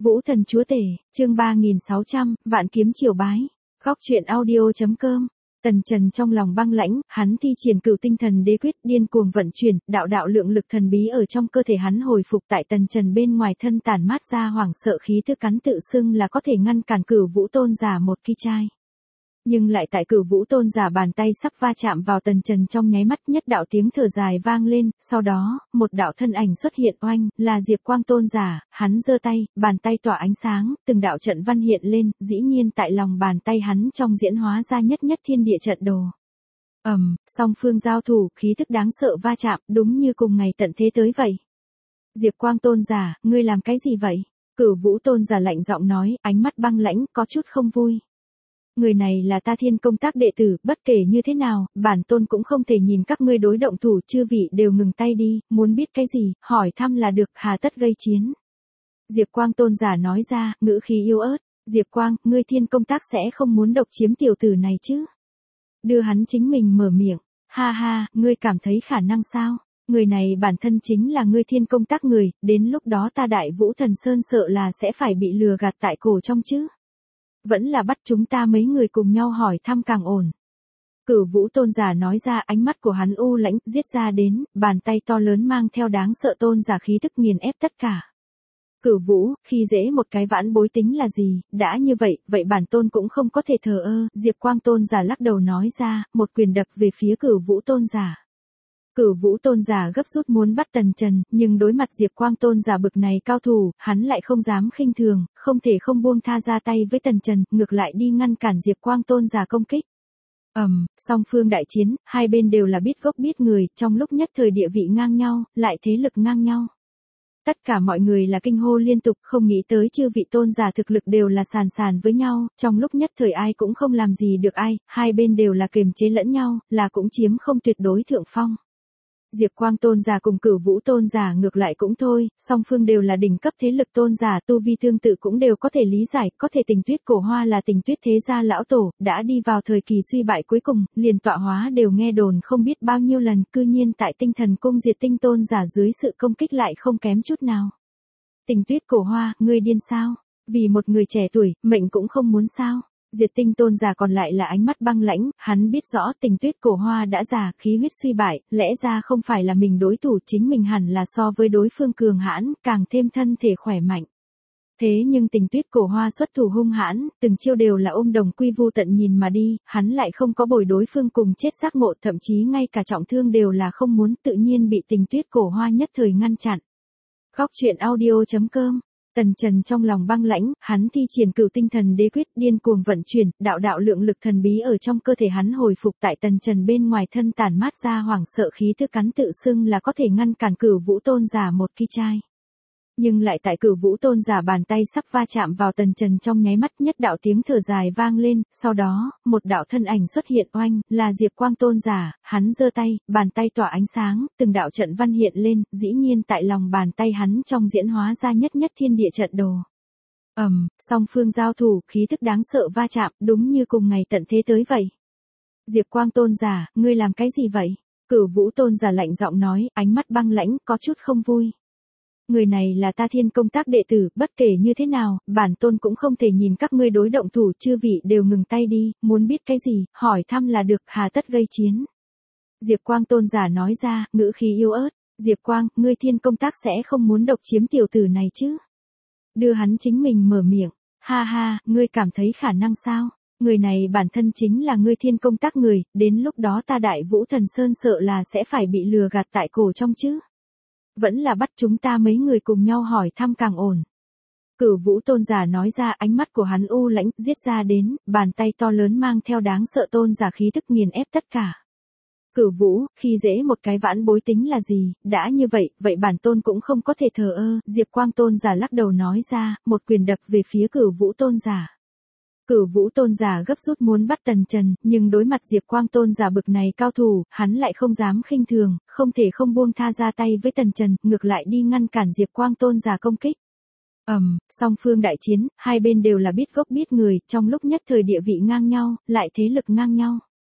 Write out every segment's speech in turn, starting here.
Vũ thần chúa tể, chương 3600, vạn kiếm triều bái. Góc truyện audio.com. Tần Trần trong lòng băng lãnh, hắn thi triển cửu tinh thần đế quyết điên cuồng vận chuyển, đạo lượng lực thần bí ở trong cơ thể hắn hồi phục tại Tần Trần bên ngoài thân tản mát ra hoảng sợ khí tức cắn tự xưng là có thể ngăn cản Cửu Vũ Tôn giả một ki chai. Nhưng lại tại Cửu Vũ Tôn giả bàn tay sắp va chạm vào Tần Trần trong nháy mắt nhất đạo tiếng thở dài vang lên, sau đó, một đạo thân ảnh xuất hiện oanh, là Diệp Quang Tôn giả, hắn giơ tay, bàn tay tỏa ánh sáng, từng đạo trận văn hiện lên, dĩ nhiên tại lòng bàn tay hắn trong diễn hóa ra nhất thiên địa trận đồ. Song phương giao thủ, khí tức đáng sợ va chạm, đúng như cùng ngày tận thế tới vậy. Diệp Quang Tôn giả, ngươi làm cái gì vậy? Cửu Vũ Tôn giả lạnh giọng nói, ánh mắt băng lãnh, có chút không vui. Người này là ta Thiên Công Tác đệ tử, bất kể như thế nào, bản tôn cũng không thể nhìn các ngươi đối động thủ, chư vị đều ngừng tay đi, muốn biết cái gì, hỏi thăm là được, hà tất gây chiến. Diệp Quang Tôn giả nói ra, ngữ khí yếu ớt, Diệp Quang, ngươi Thiên Công Tác sẽ không muốn độc chiếm tiểu tử này chứ? Đưa hắn chính mình mở miệng, ha ha, ngươi cảm thấy khả năng sao? Người này bản thân chính là ngươi Thiên Công Tác người, đến lúc đó ta Đại Vũ Thần Sơn sợ là sẽ phải bị lừa gạt tại cổ trong chứ? Vẫn là bắt chúng ta mấy người cùng nhau hỏi thăm càng ổn. Cửu Vũ Tôn giả nói ra, ánh mắt của hắn u lãnh, giết ra đến, bàn tay to lớn mang theo đáng sợ tôn giả khí tức nghiền ép tất cả. Cửu Vũ, khi dễ một cái vãn bối tính là gì, đã như vậy bản tôn cũng không có thể thờ ơ, Diệp Quang Tôn giả lắc đầu nói ra, một quyền đập về phía Cửu Vũ Tôn giả. Cửu Vũ Tôn giả gấp rút muốn bắt Tần Trần, nhưng đối mặt Diệp Quang Tôn giả bực này cao thủ, hắn lại không dám khinh thường, không thể không buông tha ra tay với Tần Trần, ngược lại đi ngăn cản Diệp Quang Tôn giả công kích. Song phương đại chiến, hai bên đều là biết gốc biết người, trong lúc nhất thời địa vị ngang nhau, lại thế lực ngang nhau. Tất cả mọi người là kinh hô liên tục, không nghĩ tới chư vị tôn giả thực lực đều là sàn với nhau, trong lúc nhất thời ai cũng không làm gì được ai, hai bên đều là kiềm chế lẫn nhau, là cũng chiếm không tuyệt đối thượng phong. Diệp Quang Tôn giả cùng Cửu Vũ Tôn giả ngược lại cũng thôi, song phương đều là đỉnh cấp thế lực tôn giả, tu vi tương tự cũng đều có thể lý giải, có thể Tình Tuyết Cổ Hoa là Tình Tuyết thế gia lão tổ, đã đi vào thời kỳ suy bại cuối cùng, liền tọa hóa đều nghe đồn không biết bao nhiêu lần, cư nhiên tại Tinh Thần Cung diệt tinh tôn giả dưới sự công kích lại không kém chút nào. Tình Tuyết Cổ Hoa, ngươi điên sao? Vì một người trẻ tuổi, mệnh cũng không muốn sao? Diệt tinh tôn giả còn lại là ánh mắt băng lãnh, hắn biết rõ Tình Tuyết Cổ Hoa đã già, khí huyết suy bại, lẽ ra không phải là mình đối thủ, chính mình hẳn là so với đối phương cường hãn, càng thêm thân thể khỏe mạnh. Thế nhưng Tình Tuyết Cổ Hoa xuất thủ hung hãn, từng chiêu đều là ôm đồng quy vu tận nhìn mà đi, hắn lại không có bồi đối phương cùng chết giác ngộ, thậm chí ngay cả trọng thương đều là không muốn, tự nhiên bị Tình Tuyết Cổ Hoa nhất thời ngăn chặn. Góc truyện audio.com. Tần Trần trong lòng băng lãnh, hắn thi triển cửu tinh thần đế quyết điên cuồng vận chuyển, đạo lượng lực thần bí ở trong cơ thể hắn hồi phục tại Tần Trần bên ngoài thân tản mát ra hoảng sợ khí tức cắn tự xưng là có thể ngăn cản Cửu Vũ Tôn giả một ki chai. Nhưng lại tại Cửu Vũ Tôn giả bàn tay sắp va chạm vào Tần Trần trong nháy mắt nhất đạo tiếng thở dài vang lên, sau đó, một đạo thân ảnh xuất hiện oanh, là Diệp Quang Tôn giả, hắn giơ tay, bàn tay tỏa ánh sáng, từng đạo trận văn hiện lên, dĩ nhiên tại lòng bàn tay hắn trong diễn hóa ra nhất thiên địa trận đồ. Song phương giao thủ, khí tức đáng sợ va chạm, đúng như cùng ngày tận thế tới vậy. Diệp Quang Tôn giả, ngươi làm cái gì vậy? Cửu Vũ Tôn giả lạnh giọng nói, ánh mắt băng lãnh, có chút không vui. Người này là ta Thiên Công Tác đệ tử, bất kể như thế nào, bản tôn cũng không thể nhìn các ngươi đối động thủ, chư vị đều ngừng tay đi, muốn biết cái gì, hỏi thăm là được, hà tất gây chiến. Diệp Quang Tôn giả nói ra, ngữ khí yếu ớt, Diệp Quang, ngươi Thiên Công Tác sẽ không muốn độc chiếm tiểu tử này chứ? Đưa hắn chính mình mở miệng, ha ha, ngươi cảm thấy khả năng sao? Người này bản thân chính là ngươi Thiên Công Tác người, đến lúc đó ta Đại Vũ Thần Sơn sợ là sẽ phải bị lừa gạt tại cổ trong chứ? Vẫn là bắt chúng ta mấy người cùng nhau hỏi thăm càng ổn. Cửu Vũ Tôn giả nói ra, ánh mắt của hắn u lãnh, giết ra đến, bàn tay to lớn mang theo đáng sợ tôn giả khí tức nghiền ép tất cả. Cửu Vũ, khi dễ một cái vãn bối tính là gì, đã như vậy bản tôn cũng không có thể thờ ơ, Diệp Quang Tôn giả lắc đầu nói ra, một quyền đập về phía Cửu Vũ Tôn giả. Cửu Vũ Tôn giả gấp rút muốn bắt Tần Trần, nhưng đối mặt Diệp Quang Tôn giả bực này cao thủ, hắn lại không dám khinh thường, không thể không buông tha ra tay với Tần Trần, ngược lại đi ngăn cản Diệp Quang Tôn giả công kích. Song phương đại chiến, hai bên đều là biết gốc biết người, trong lúc nhất thời địa vị ngang nhau, lại thế lực ngang nhau.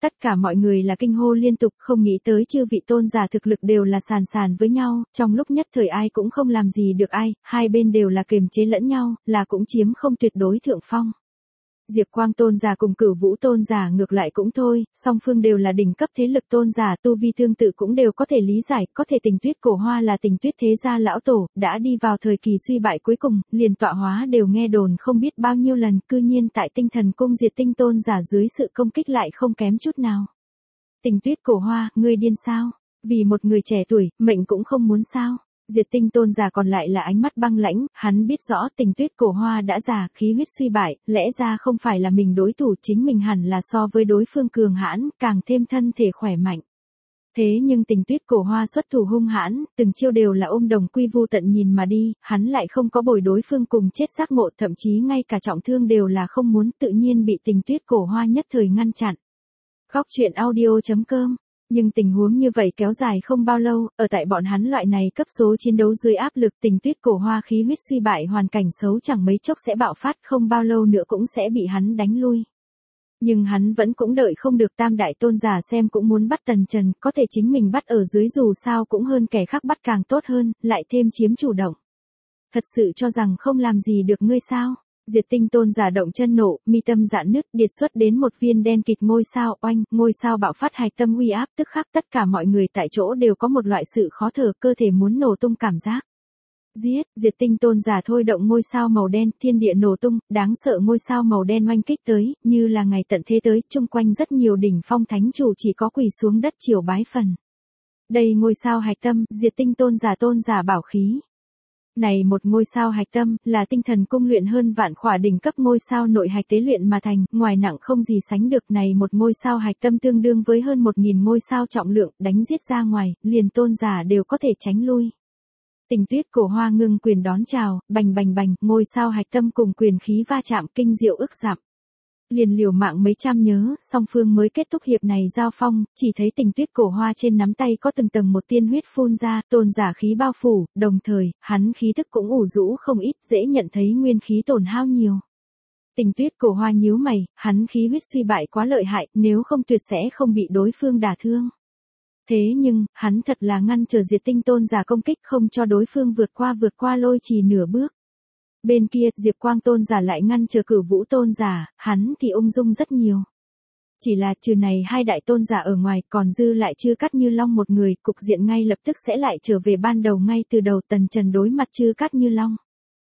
Tất cả mọi người là kinh hô liên tục, không nghĩ tới chư vị tôn giả thực lực đều là sàn sàn với nhau, trong lúc nhất thời ai cũng không làm gì được ai, hai bên đều là kiềm chế lẫn nhau, là cũng chiếm không tuyệt đối thượng phong. Diệp Quang tôn giả cùng Cửu Vũ tôn giả ngược lại cũng thôi, song phương đều là đỉnh cấp thế lực tôn giả, tu vi tương tự cũng đều có thể lý giải, có thể Tình Tuyết Cổ Hoa là Tình Tuyết thế gia lão tổ, đã đi vào thời kỳ suy bại cuối cùng, liền tọa hóa đều nghe đồn không biết bao nhiêu lần, cư nhiên tại Tinh Thần Cung Diệt Tinh tôn giả dưới sự công kích lại không kém chút nào. Tình Tuyết Cổ Hoa, ngươi điên sao? Vì một người trẻ tuổi, mệnh cũng không muốn sao? Diệt Tinh tôn giả còn lại là ánh mắt băng lãnh, hắn biết rõ Tình Tuyết Cổ Hoa đã già, khí huyết suy bại, lẽ ra không phải là mình đối thủ, chính mình hẳn là so với đối phương cường hãn, càng thêm thân thể khỏe mạnh. Thế nhưng Tình Tuyết Cổ Hoa xuất thủ hung hãn, từng chiêu đều là ôm đồng quy vu tận nhìn mà đi, hắn lại không có bồi đối phương cùng chết giác ngộ, thậm chí ngay cả trọng thương đều là không muốn, tự nhiên bị Tình Tuyết Cổ Hoa nhất thời ngăn chặn. Góc truyện audio.com. Nhưng tình huống như vậy kéo dài không bao lâu, ở tại bọn hắn loại này cấp số chiến đấu dưới áp lực, Tình Tuyết Cổ Hoa khí huyết suy bại, hoàn cảnh xấu chẳng mấy chốc sẽ bạo phát, không bao lâu nữa cũng sẽ bị hắn đánh lui. Nhưng hắn vẫn cũng đợi không được, tam đại tôn giả xem cũng muốn bắt Tần Trần, có thể chính mình bắt ở dưới dù sao cũng hơn kẻ khác bắt càng tốt hơn, lại thêm chiếm chủ động. Thật sự cho rằng không làm gì được ngươi sao? Diệt Tinh tôn giả động chân nộ, mi tâm dạn nứt, điệt xuất đến một viên đen kịt ngôi sao, oanh, ngôi sao bạo phát hạch tâm uy áp, tức khắc tất cả mọi người tại chỗ đều có một loại sự khó thở, cơ thể muốn nổ tung cảm giác. Giết, Diệt Tinh tôn giả thôi động ngôi sao màu đen, thiên địa nổ tung, đáng sợ ngôi sao màu đen oanh kích tới, như là ngày tận thế tới, chung quanh rất nhiều đỉnh phong thánh chủ chỉ có quỳ xuống đất triều bái phần. Đây ngôi sao hạch tâm, Diệt Tinh tôn giả bảo khí. Này một ngôi sao hạch tâm, là Tinh Thần Cung luyện hơn vạn khỏa đỉnh cấp ngôi sao nội hạch tế luyện mà thành, ngoài nặng không gì sánh được, này một ngôi sao hạch tâm tương đương với hơn 1000 ngôi sao trọng lượng, đánh giết ra ngoài, liền tôn giả đều có thể tránh lui. Tình Tuyết Cổ Hoa ngưng quyền đón chào, bành bành bành, ngôi sao hạch tâm cùng quyền khí va chạm, kinh diệu ức giảm. Liền liều mạng mấy trăm nhớ, song phương mới kết thúc hiệp này giao phong, chỉ thấy Tình Tuyết Cổ Hoa trên nắm tay có từng tầng một tiên huyết phun ra, tôn giả khí bao phủ, đồng thời, hắn khí thức cũng ủ rũ không ít, dễ nhận thấy nguyên khí tổn hao nhiều. Tình Tuyết Cổ Hoa nhíu mày, hắn khí huyết suy bại quá lợi hại, nếu không tuyệt sẽ không bị đối phương đả thương. Thế nhưng, hắn thật là ngăn trở Diệt Tinh tôn giả công kích, không cho đối phương vượt qua lôi trì nửa bước. Bên kia, Diệp Quang tôn giả lại ngăn chờ Cửu Vũ tôn giả, hắn thì ung dung rất nhiều. Chỉ là trừ này hai đại tôn giả ở ngoài, còn dư lại Chư Cát Như Long một người, cục diện ngay lập tức sẽ lại trở về ban đầu, ngay từ đầu Tần Trần đối mặt Chư Cát Như Long.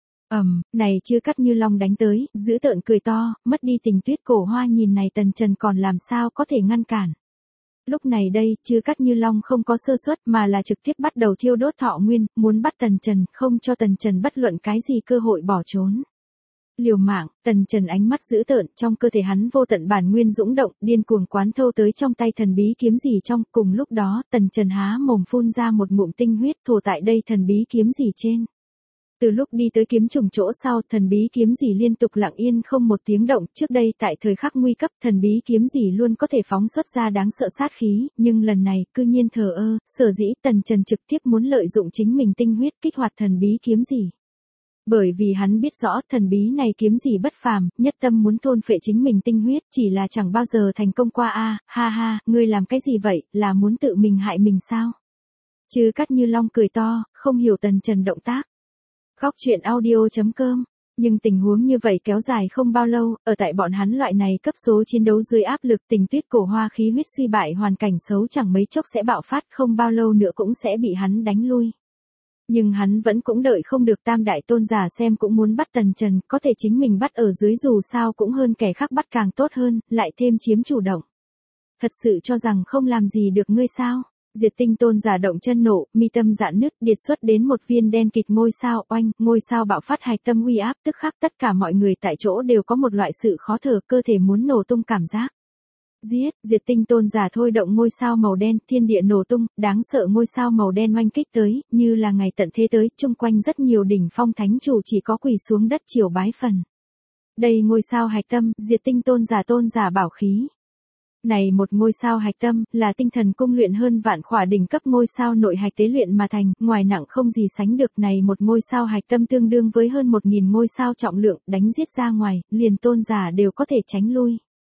Này Chư Cát Như Long đánh tới, dữ tợn cười to, mất đi Tình Tuyết Cổ Hoa nhìn này Tần Trần còn làm sao có thể ngăn cản. Lúc này đây, Chư Cát Như Long không có sơ suất mà là trực tiếp bắt đầu thiêu đốt thọ nguyên, muốn bắt Tần Trần, không cho Tần Trần bất luận cái gì cơ hội bỏ trốn. Liều mạng, Tần Trần ánh mắt dữ tợn, trong cơ thể hắn vô tận bản nguyên dũng động, điên cuồng quán thâu tới trong tay thần bí kiếm gì trong, cùng lúc đó, Tần Trần há mồm phun ra một ngụm tinh huyết thổ tại đây thần bí kiếm gì trên. Từ lúc đi tới kiếm trùng chỗ sau, thần bí kiếm gì liên tục lặng yên không một tiếng động, trước đây tại thời khắc nguy cấp, thần bí kiếm gì luôn có thể phóng xuất ra đáng sợ sát khí, nhưng lần này, cư nhiên thờ ơ, sở dĩ Tần Trần trực tiếp muốn lợi dụng chính mình tinh huyết kích hoạt thần bí kiếm gì. Bởi vì hắn biết rõ thần bí này kiếm gì bất phàm, nhất tâm muốn thôn phệ chính mình tinh huyết, chỉ là chẳng bao giờ thành công qua a, ha ha, ngươi làm cái gì vậy, là muốn tự mình hại mình sao? Chư Cát Như Long cười to, không hiểu Tần Trần động tác. Góc truyện audio.com. Nhưng tình huống như vậy kéo dài không bao lâu, ở tại bọn hắn loại này cấp số chiến đấu dưới áp lực, Tình Tuyết Cổ Hoa khí huyết suy bại, hoàn cảnh xấu chẳng mấy chốc sẽ bạo phát, không bao lâu nữa cũng sẽ bị hắn đánh lui. Nhưng hắn vẫn cũng đợi không được, tam đại tôn giả xem cũng muốn bắt Tần Trần, có thể chính mình bắt ở dưới dù sao cũng hơn kẻ khác bắt càng tốt hơn, lại thêm chiếm chủ động. Thật sự cho rằng không làm gì được ngươi sao? Diệt Tinh tôn giả động chân nộ, mi tâm dạn nứt, điệt xuất đến một viên đen kịt ngôi sao, oanh, ngôi sao bạo phát hạch tâm uy áp, tức khắc tất cả mọi người tại chỗ đều có một loại sự khó thở, cơ thể muốn nổ tung cảm giác. Giết, Diệt Tinh tôn giả thôi động ngôi sao màu đen, thiên địa nổ tung, đáng sợ ngôi sao màu đen oanh kích tới, như là ngày tận thế tới, chung quanh rất nhiều đỉnh phong thánh chủ chỉ có quỳ xuống đất triều bái phần. Đây ngôi sao hạch tâm, Diệt Tinh tôn giả bảo khí. Này một ngôi sao hạch tâm, là Tinh Thần Cung luyện hơn vạn khỏa đỉnh cấp ngôi sao nội hạch tế luyện mà thành, ngoài nặng không gì sánh được, này một ngôi sao hạch tâm tương đương với hơn 1000 ngôi sao trọng lượng, đánh giết ra ngoài, liền tôn giả đều có thể tránh lui.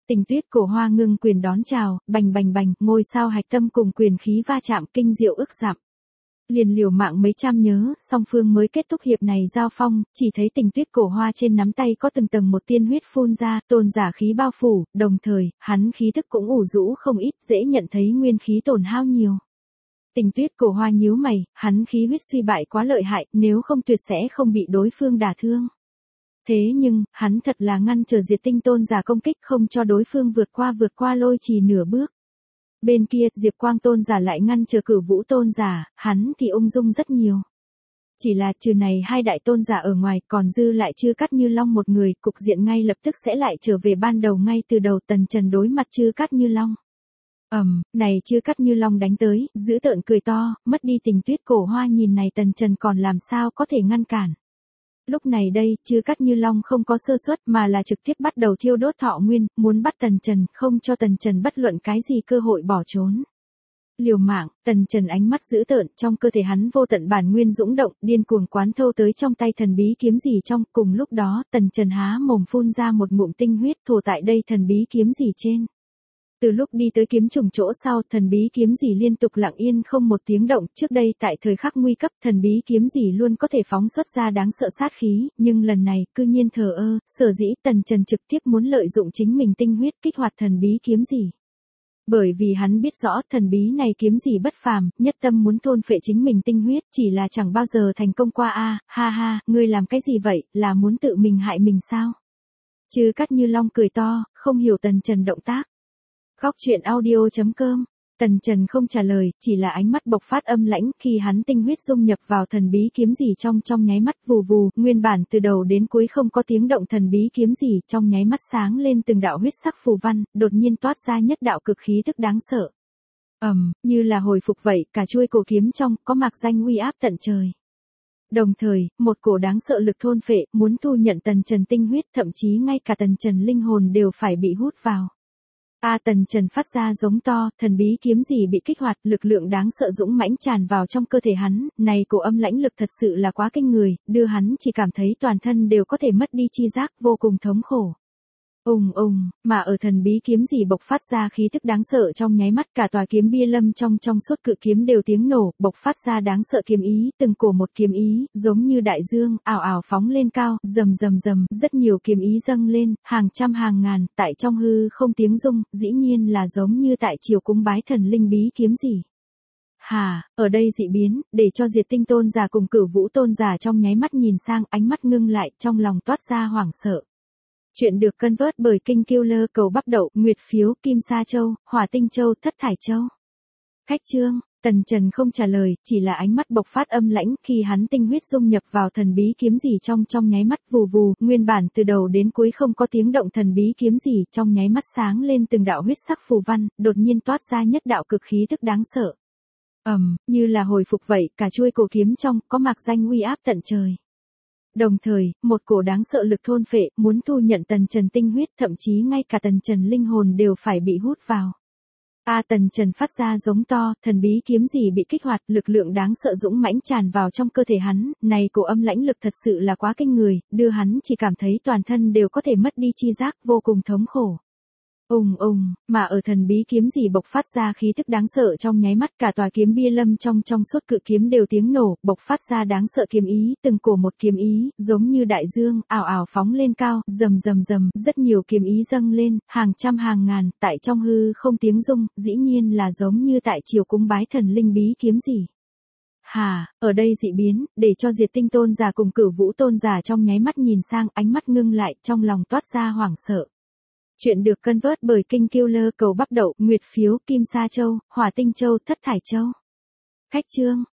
Tình Tuyết Cổ Hoa ngưng quyền đón chào, bành bành bành, ngôi sao hạch tâm cùng quyền khí va chạm kinh diệu ức dặm. Liền liều mạng mấy trăm nhớ, song phương mới kết thúc hiệp này giao phong, chỉ thấy Tình Tuyết Cổ Hoa trên nắm tay có từng tầng một tiên huyết phun ra, tôn giả khí bao phủ, đồng thời, hắn khí thức cũng ủ rũ không ít, dễ nhận thấy nguyên khí tổn hao nhiều. Tình Tuyết Cổ Hoa nhíu mày, hắn khí huyết suy bại quá lợi hại, nếu không tuyệt sẽ không bị đối phương đả thương. Thế nhưng, hắn thật là ngăn trở Diệt Tinh tôn giả công kích không cho đối phương vượt qua lôi trì nửa bước. Bên kia, Diệp Quang tôn giả lại ngăn chờ Cửu Vũ tôn giả, hắn thì ung dung rất nhiều. Chỉ là trừ này hai đại tôn giả ở ngoài, còn dư lại Chư Cát Như Long một người, cục diện ngay lập tức sẽ lại trở về ban đầu ngay từ đầu. Tần Trần đối mặt Chư Cát Như Long. Này Chư Cát Như Long đánh tới, dữ tợn cười to, mất đi Tình Tuyết Cổ Hoa nhìn này Tần Trần còn làm sao có thể ngăn cản. Lúc này đây, Chư Cát Như Long không có sơ suất mà là trực tiếp bắt đầu thiêu đốt thọ nguyên, muốn bắt Tần Trần, không cho Tần Trần bất luận cái gì cơ hội bỏ trốn. Liều mạng, Tần Trần ánh mắt dữ tợn, trong cơ thể hắn vô tận bản nguyên dũng động, điên cuồng quán thâu tới trong tay thần bí kiếm gì trong, cùng lúc đó, Tần Trần há mồm phun ra một ngụm tinh huyết thổ tại đây thần bí kiếm gì trên. Từ lúc đi tới kiếm trùng chỗ sau, thần bí kiếm gì liên tục lặng yên không một tiếng động, trước đây tại thời khắc nguy cấp, thần bí kiếm gì luôn có thể phóng xuất ra đáng sợ sát khí, nhưng lần này, cư nhiên thờ ơ, sở dĩ Tần Trần trực tiếp muốn lợi dụng chính mình tinh huyết kích hoạt thần bí kiếm gì. Bởi vì hắn biết rõ thần bí này kiếm gì bất phàm, nhất tâm muốn thôn phệ chính mình tinh huyết, chỉ là chẳng bao giờ thành công qua ha ha, ngươi làm cái gì vậy, là muốn tự mình hại mình sao? Chư Cát Như Long cười to, không hiểu Tần Trần động tác. Góc truyện audio.com. Tần Trần không trả lời, chỉ là ánh mắt bộc phát âm lãnh, khi hắn tinh huyết dung nhập vào thần bí kiếm gì trong nháy mắt vù vù, nguyên bản từ đầu đến cuối không có tiếng động thần bí kiếm gì trong nháy mắt sáng lên từng đạo huyết sắc phù văn, đột nhiên toát ra nhất đạo cực khí tức đáng sợ. Như là hồi phục vậy, cả chuôi cổ kiếm trong có mạc danh uy áp tận trời. Đồng thời, một cổ đáng sợ lực thôn phệ, muốn thu nhận Tần Trần tinh huyết, thậm chí ngay cả Tần Trần linh hồn đều phải bị hút vào. Tần Trần phát ra giống to, thần bí kiếm gì bị kích hoạt, lực lượng đáng sợ dũng mãnh tràn vào trong cơ thể hắn, này cổ âm lãnh lực thật sự là quá kinh người, đưa hắn chỉ cảm thấy toàn thân đều có thể mất đi chi giác, vô cùng thống khổ. Mà ở thần bí kiếm gì bộc phát ra khí tức đáng sợ trong nháy mắt, cả tòa kiếm bia lâm trong suốt cự kiếm đều tiếng nổ, bộc phát ra đáng sợ kiếm ý, từng cổ một kiếm ý, giống như đại dương, ảo ảo phóng lên cao, rầm rầm rầm, rất nhiều kiếm ý dâng lên, hàng trăm hàng ngàn, tại trong hư không tiếng rung, dĩ nhiên là giống như tại triều cúng bái thần linh bí kiếm gì. Ở đây dị biến, để cho Diệt Tinh tôn giả cùng Cửu Vũ tôn giả trong nháy mắt nhìn sang, ánh mắt ngưng lại, trong lòng toát ra hoảng sợ. Chuyện được cân vớt bởi Kinh Killer cầu bắp đậu, nguyệt phiếu, kim sa châu, hỏa tinh châu, thất thải châu. Khách chương, Tần Trần không trả lời, chỉ là ánh mắt bộc phát âm lãnh, khi hắn tinh huyết dung nhập vào thần bí kiếm gì trong nháy mắt vù vù, nguyên bản từ đầu đến cuối không có tiếng động thần bí kiếm gì trong nháy mắt sáng lên từng đạo huyết sắc phù văn, đột nhiên toát ra nhất đạo cực khí tức đáng sợ. Như là hồi phục vậy, cả chuôi cổ kiếm trong có mạc danh uy áp tận trời. Đồng thời, một cổ đáng sợ lực thôn phệ, muốn thu nhận Tần Trần tinh huyết, thậm chí ngay cả Tần Trần linh hồn đều phải bị hút vào. Tần Trần phát ra giống to, thần bí kiếm gì bị kích hoạt, lực lượng đáng sợ dũng mãnh tràn vào trong cơ thể hắn, này cổ âm lãnh lực thật sự là quá kinh người, đưa hắn chỉ cảm thấy toàn thân đều có thể mất đi chi giác, vô cùng thống khổ. Mà ở thần bí kiếm gì bộc phát ra khí tức đáng sợ trong nháy mắt, cả tòa kiếm bia lâm trong suốt cự kiếm đều tiếng nổ, bộc phát ra đáng sợ kiếm ý, từng cổ một kiếm ý, giống như đại dương, ảo ảo phóng lên cao, rầm rầm rầm, rất nhiều kiếm ý dâng lên, hàng trăm hàng ngàn, tại trong hư không tiếng rung, dĩ nhiên là giống như tại triều cúng bái thần linh bí kiếm gì. Ở đây dị biến, để cho Diệt Tinh tôn giả cùng Cửu Vũ tôn giả trong nháy mắt nhìn sang, ánh mắt ngưng lại, trong lòng toát ra hoảng sợ. Chuyện được cân vớt bởi Kinh Killer cầu bắp đậu, nguyệt phiếu, kim sa châu, hỏa tinh châu, thất thải châu. Khách chương,